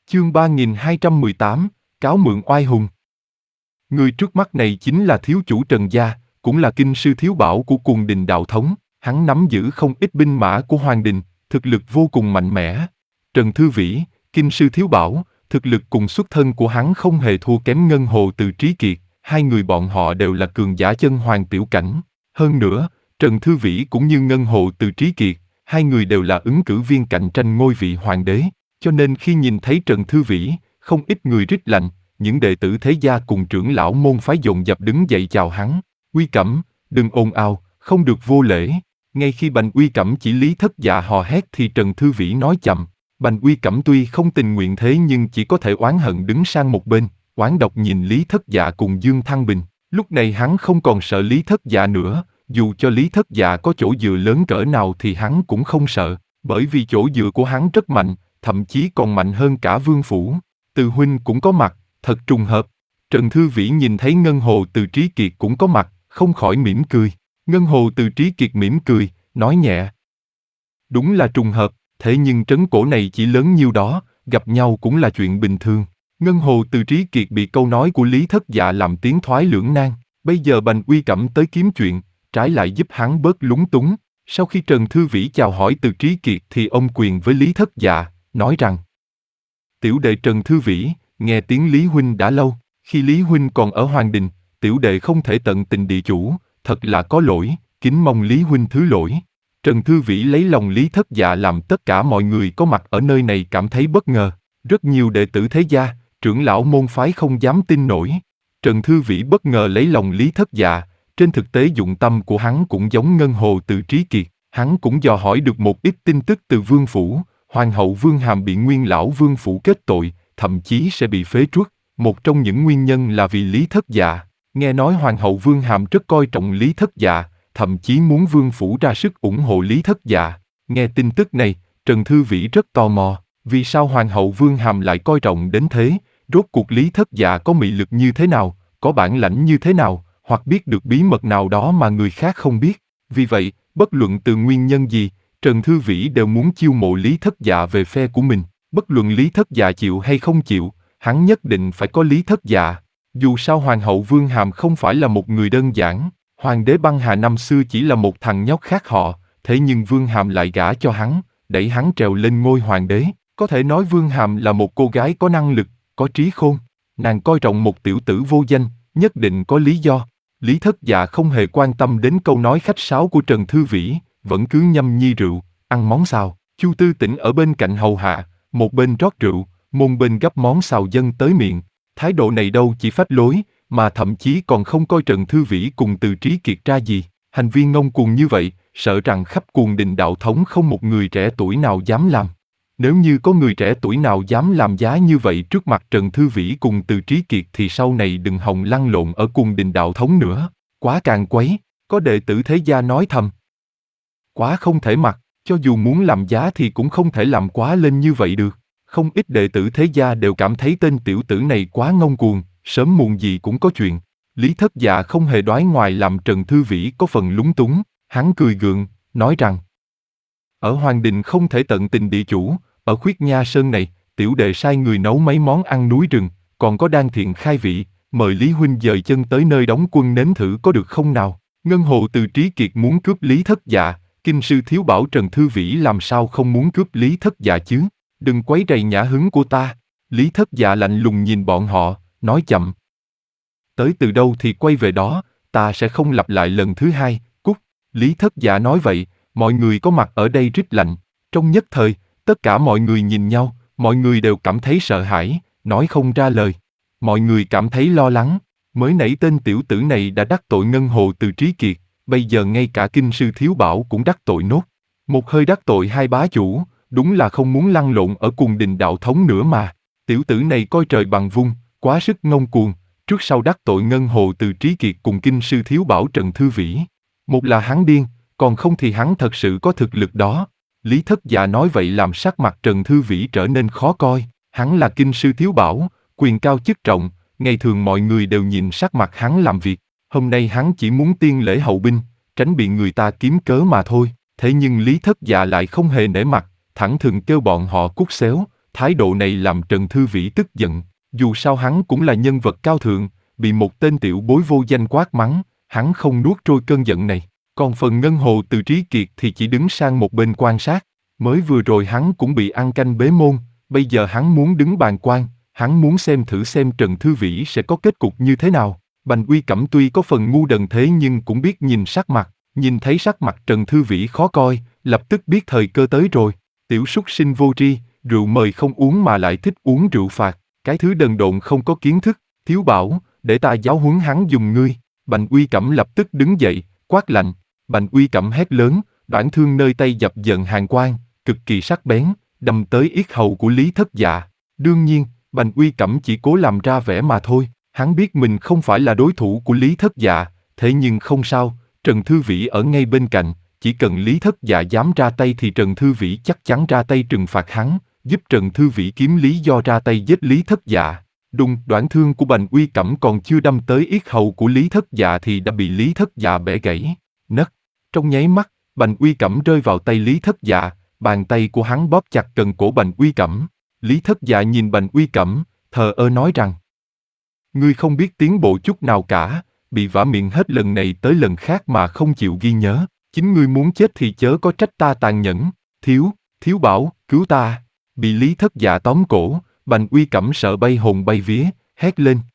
Chương 3218, cáo mượn oai hùng. Người trước mắt này chính là thiếu chủ Trần gia, cũng là kinh sư thiếu bảo của Cuồng Đình đạo thống, hắn nắm giữ không ít binh mã của Hoàng Đình, thực lực vô cùng mạnh mẽ. Trần Thư Vĩ, kinh sư thiếu bảo, thực lực cùng xuất thân của hắn không hề thua kém Ngân Hồ Từ Trí Kiệt, hai người bọn họ đều là cường giả chân hoàng tiểu cảnh. Hơn nữa, Trần Thư Vĩ cũng như Ngân Hồ Từ Trí Kiệt, hai người đều là ứng cử viên cạnh tranh ngôi vị hoàng đế. Cho nên khi nhìn thấy Trần Thư Vĩ, không ít người rít lạnh, những đệ tử thế gia cùng trưởng lão môn phái dồn dập đứng dậy chào hắn. Uy Cẩm, đừng ồn ào, không được vô lễ. Ngay khi Bành Uy Cẩm chỉ Lý Thất Dạ hò hét thì Trần Thư Vĩ nói chậm. Bành Uy Cẩm tuy không tình nguyện thế nhưng chỉ có thể oán hận đứng sang một bên, oán độc nhìn Lý Thất Dạ cùng Dương Thăng Bình. Lúc này hắn không còn sợ Lý Thất Dạ nữa, dù cho Lý Thất Dạ có chỗ dựa lớn cỡ nào thì hắn cũng không sợ, bởi vì chỗ dựa của hắn rất mạnh, thậm chí còn mạnh hơn cả Vương Phủ. Từ huynh cũng có mặt, thật trùng hợp. Trần Thư Vĩ nhìn thấy Ngân Hồ Từ Trí Kiệt cũng có mặt, không khỏi mỉm cười. Ngân Hồ Từ Trí Kiệt mỉm cười, nói nhẹ. Đúng là trùng hợp, thế nhưng trấn cổ này chỉ lớn nhiêu đó, gặp nhau cũng là chuyện bình thường. Ngân Hồ Từ Trí Kiệt bị câu nói của Lý Thất Dạ làm tiến thoái lưỡng nan. Bây giờ Bành Uy Cẩm tới kiếm chuyện, trái lại giúp hắn bớt lúng túng. Sau khi Trần Thư Vĩ chào hỏi Từ Trí Kiệt thì ông quyền với Lý Thất Dạ, nói rằng: Tiểu đệ Trần Thư Vĩ, nghe tiếng Lý huynh đã lâu, khi Lý huynh còn ở Hoàng Đình, tiểu đệ không thể tận tình địa chủ, thật là có lỗi, kính mong Lý huynh thứ lỗi. Trần Thư Vĩ lấy lòng Lý Thất Dạ làm tất cả mọi người có mặt ở nơi này cảm thấy bất ngờ. Rất nhiều đệ tử thế gia, trưởng lão môn phái không dám tin nổi. Trần Thư Vĩ bất ngờ lấy lòng Lý Thất Dạ, trên thực tế dụng tâm của hắn cũng giống Ngân Hồ Từ Trí Kiệt. Hắn cũng dò hỏi được một ít tin tức từ Vương Phủ. Hoàng hậu Vương Hàm bị Nguyên lão Vương Phủ kết tội, thậm chí sẽ bị phế truất. Một trong những nguyên nhân là vì Lý Thất Dạ. Nghe nói Hoàng hậu Vương Hàm rất coi trọng Lý Thất Dạ, thậm chí muốn Vương Phủ ra sức ủng hộ Lý Thất Dạ. Nghe tin tức này, Trần Thư Vĩ rất tò mò, vì sao Hoàng hậu Vương Hàm lại coi trọng đến thế? Rốt cuộc Lý Thất Dạ có mị lực như thế nào, có bản lãnh như thế nào, hoặc biết được bí mật nào đó mà người khác không biết. Vì vậy, bất luận từ nguyên nhân gì, Trần Thư Vĩ đều muốn chiêu mộ Lý Thất Dạ về phe của mình. Bất luận Lý Thất Dạ chịu hay không chịu, hắn nhất định phải có Lý Thất Dạ. Dù sao Hoàng hậu Vương Hàm không phải là một người đơn giản, Hoàng đế Băng Hà năm xưa chỉ là một thằng nhóc khác họ, thế nhưng Vương Hàm lại gả cho hắn, đẩy hắn trèo lên ngôi hoàng đế. Có thể nói Vương Hàm là một cô gái có năng lực, có trí khôn. Nàng coi trọng một tiểu tử vô danh, nhất định có lý do. Lý Thất Dạ không hề quan tâm đến câu nói khách sáo của Trần Thư Vĩ, vẫn cứ nhâm nhi rượu, ăn món xào. Chu Tư Tĩnh ở bên cạnh hầu hạ, một bên rót rượu, một bên gắp món xào dâng tới miệng. Thái độ này đâu chỉ phách lối, mà thậm chí còn không coi Trần Thư Vĩ cùng Từ Trí Kiệt ra gì. Hành vi ngông cuồng như vậy, sợ rằng khắp Cuồng Đình đạo thống không một người trẻ tuổi nào dám làm. Nếu như có người trẻ tuổi nào dám làm giá như vậy trước mặt Trần Thư Vĩ cùng Từ Trí Kiệt thì sau này đừng hòng lăn lộn ở Cuồng Đình đạo thống nữa. Quá càng quấy, có đệ tử thế gia nói thầm. Quá không thể mặc, cho dù muốn làm giá thì cũng không thể làm quá lên như vậy được. Không ít đệ tử thế gia đều cảm thấy tên tiểu tử này quá ngông cuồng, sớm muộn gì cũng có chuyện. Lý Thất Dạ không hề đoái ngoài làm Trần Thư Vĩ có phần lúng túng, hắn cười gượng, nói rằng: Ở Hoàng Đình không thể tận tình địa chủ, ở Khuyết Nha Sơn này, tiểu đệ sai người nấu mấy món ăn núi rừng, còn có đan thiện khai vị, mời Lý huynh dời chân tới nơi đóng quân nếm thử có được không nào? Ngân Hồ Từ Trí Kiệt muốn cướp Lý Thất Dạ, kinh sư thiếu bảo Trần Thư Vĩ làm sao không muốn cướp Lý Thất Dạ chứ? Đừng quấy rầy nhã hứng của ta. Lý Thất Dạ lạnh lùng nhìn bọn họ, nói chậm: Tới từ đâu thì quay về đó, ta sẽ không lặp lại lần thứ hai, cút. Lý Thất Dạ nói vậy, mọi người có mặt ở đây rít lạnh. Trong nhất thời, tất cả mọi người nhìn nhau, mọi người đều cảm thấy sợ hãi, nói không ra lời. Mọi người cảm thấy lo lắng, mới nãy tên tiểu tử này đã đắc tội Ngân Hồ Từ Trí Kiệt, bây giờ ngay cả kinh sư thiếu bảo cũng đắc tội nốt. Một hơi đắc tội hai bá chủ, đúng là không muốn lăn lộn ở Cuồng Đình đạo thống nữa mà. Tiểu tử này coi trời bằng vung, quá sức ngông cuồng, trước sau đắc tội Ngân Hồ Từ Trí Kiệt cùng kinh sư thiếu bảo Trần Thư Vĩ. Một là hắn điên, còn không thì hắn thật sự có thực lực đó. Lý Thất Dạ nói vậy làm sắc mặt Trần Thư Vĩ trở nên khó coi. Hắn là kinh sư thiếu bảo, quyền cao chức trọng, ngày thường mọi người đều nhìn sắc mặt hắn làm việc. Hôm nay hắn chỉ muốn tiên lễ hậu binh, tránh bị người ta kiếm cớ mà thôi. Thế nhưng Lý Thất Dạ lại không hề nể mặt, thẳng thừng kêu bọn họ cút xéo, thái độ này làm Trần Thư Vĩ tức giận. Dù sao hắn cũng là nhân vật cao thượng, bị một tên tiểu bối vô danh quát mắng, hắn không nuốt trôi cơn giận này. Còn phần Ngân Hồ Từ Trí Kiệt thì chỉ đứng sang một bên quan sát. Mới vừa rồi hắn cũng bị ăn canh bế môn, bây giờ hắn muốn đứng bàn quan, hắn muốn xem thử xem Trần Thư Vĩ sẽ có kết cục như thế nào. Bành Uy Cẩm tuy có phần ngu đần thế nhưng cũng biết nhìn sắc mặt, nhìn thấy sắc mặt Trần Thư Vĩ khó coi, lập tức biết thời cơ tới rồi. Tiểu súc sinh vô tri, rượu mời không uống mà lại thích uống rượu phạt, cái thứ đần độn không có kiến thức, Thiếu Bảo, để ta giáo huấn hắn dùng ngươi. Bành Uy Cẩm lập tức đứng dậy, quát lạnh. Bành Uy Cẩm hét lớn, đoản thương nơi tay dập dần hàn quang, cực kỳ sắc bén, đâm tới yết hầu của Lý Thất Dạ. Đương nhiên, Bành Uy Cẩm chỉ cố làm ra vẻ mà thôi, hắn biết mình không phải là đối thủ của Lý Thất Dạ, thế nhưng không sao, Trần Thư Vĩ ở ngay bên cạnh, chỉ cần Lý Thất Dạ dám ra tay thì Trần Thư Vĩ chắc chắn ra tay trừng phạt hắn, giúp Trần Thư Vĩ kiếm lý do ra tay giết Lý Thất Dạ. Đùng, đoản thương của Bành Uy Cẩm còn chưa đâm tới yết hầu của Lý Thất Dạ thì đã bị Lý Thất Dạ bẻ gãy, nấc. Trong nháy mắt, Bành Uy Cẩm rơi vào tay Lý Thất Dạ, bàn tay của hắn bóp chặt cần cổ Bành Uy Cẩm. Lý Thất Dạ nhìn Bành Uy Cẩm, thờ ơ nói rằng: ngươi không biết tiến bộ chút nào cả, bị vả miệng hết lần này tới lần khác mà không chịu ghi nhớ, chính ngươi muốn chết thì chớ có trách ta tàn nhẫn. Thiếu Bảo, cứu ta. Bị Lý Thất Dạ tóm cổ, Bành Uy Cẩm sợ bay hồn bay vía, hét lên,